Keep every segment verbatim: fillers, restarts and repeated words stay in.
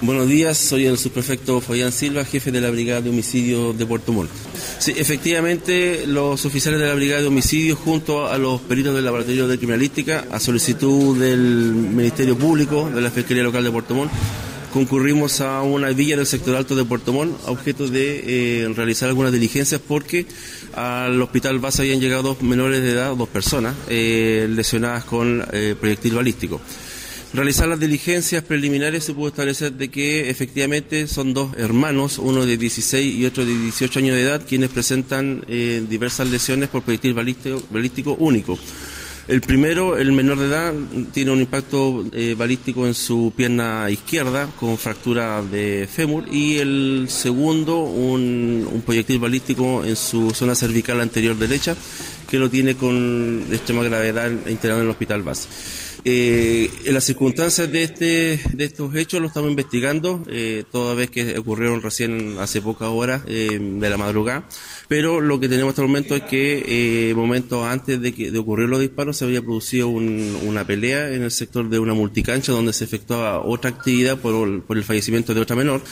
Buenos días, soy el subprefecto Fabián Silva, jefe de la Brigada de Homicidios de Puerto Montt. Sí, efectivamente, los oficiales de la Brigada de Homicidios, junto a los peritos del Laboratorio de Criminalística, a solicitud del Ministerio Público, de la Fiscalía Local de Puerto Montt, concurrimos a una villa del sector alto de Puerto Montt a objeto de eh, realizar algunas diligencias porque al hospital base habían llegado dos menores de edad, dos personas, eh, lesionadas con eh, proyectil balístico. Realizar las diligencias preliminares se pudo establecer de que efectivamente son dos hermanos, uno de dieciséis y otro de dieciocho años de edad, quienes presentan eh, diversas lesiones por proyectil balístico, balístico único. El primero, el menor de edad, tiene un impacto eh, balístico en su pierna izquierda con fractura de fémur, y el segundo, un, un proyectil balístico en su zona cervical anterior derecha, que lo tiene con extrema gravedad internado en el hospital base. Eh, en las circunstancias de este de estos hechos lo estamos investigando, eh, toda vez que ocurrieron recién hace pocas horas eh, de la madrugada, pero lo que tenemos hasta el momento es que eh, momentos antes de que de ocurrir los disparos se había producido un, una pelea en el sector de una multicancha donde se efectuaba otra actividad por, por el fallecimiento de otra menor.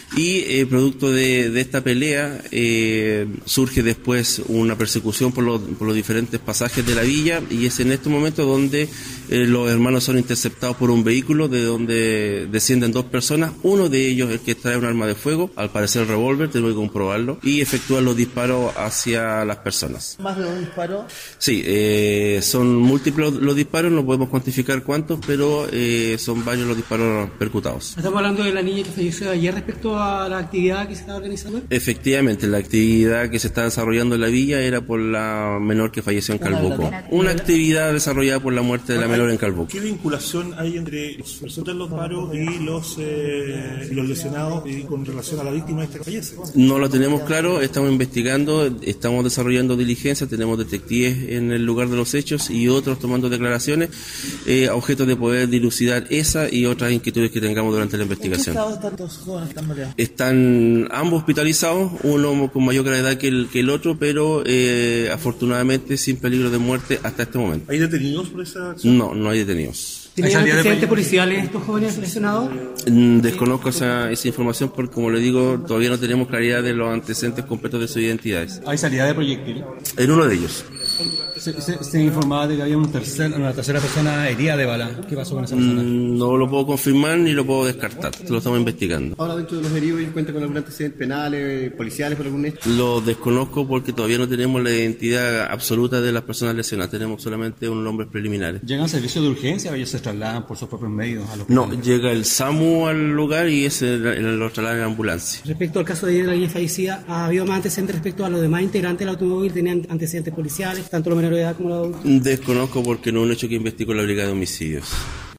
Y eh, producto de, de esta pelea eh, surge después una persecución por los, por los diferentes pasajes de la villa, y es en este momento donde eh, los hermanos son interceptados por un vehículo de donde descienden dos personas, uno de ellos el que trae un arma de fuego, al parecer revólver, tengo que comprobarlo, y efectúan los disparos hacia las personas. ¿Más de un disparo? Sí, eh, son múltiples los disparos, no podemos cuantificar cuántos, pero eh, son varios los disparos percutados. Estamos hablando de la niña que falleció ayer respecto a a la actividad que se está organizando. Efectivamente, la actividad que se está desarrollando en la villa era por la menor que falleció en Calbuco. Una actividad desarrollada por la muerte de la menor en Calbuco. ¿Qué vinculación hay entre los presuntos los paros y los, eh, los lesionados y con relación a la víctima esta que fallece? No lo tenemos claro, estamos investigando, estamos desarrollando diligencias, tenemos detectives en el lugar de los hechos y otros tomando declaraciones eh, a objeto de poder dilucidar esa y otras inquietudes que tengamos durante la investigación. ¿En qué estado están los jóvenes están mareados? Están ambos hospitalizados, uno con mayor gravedad que el, que el otro, pero eh, afortunadamente sin peligro de muerte hasta este momento. ¿Hay detenidos por esa acción? No, no hay detenidos. ¿Tienen antecedentes policiales estos jóvenes lesionados? Desconozco esa, esa información porque, como le digo, todavía no tenemos claridad de los antecedentes completos de sus identidades. ¿Hay salida de proyectil? En uno de ellos. Se, se, se informaba de que había un tercer, una tercera persona herida de bala. ¿Qué pasó con esa persona? Mm, no lo puedo confirmar ni lo puedo descartar. Lo estamos investigando. Ahora, dentro de los heridos, ¿ellos cuentan con algún antecedente penales, policiales, por algún hecho? Lo desconozco porque todavía no tenemos la identidad absoluta de las personas lesionadas. Tenemos solamente unos nombres preliminares. ¿Llegan servicios de urgencia o ellos se trasladan por sus propios medios a los hospitales? No, llega el SAMU al lugar y ese lo trasladan en ambulancia. Respecto al caso de la niña fallecida, ¿ha habido más antecedentes respecto a los demás integrantes del automóvil? ¿Tenían antecedentes policiales, tanto los menores de edad como los adultos? Desconozco porque no es un hecho que investigó la Brigada de Homicidios.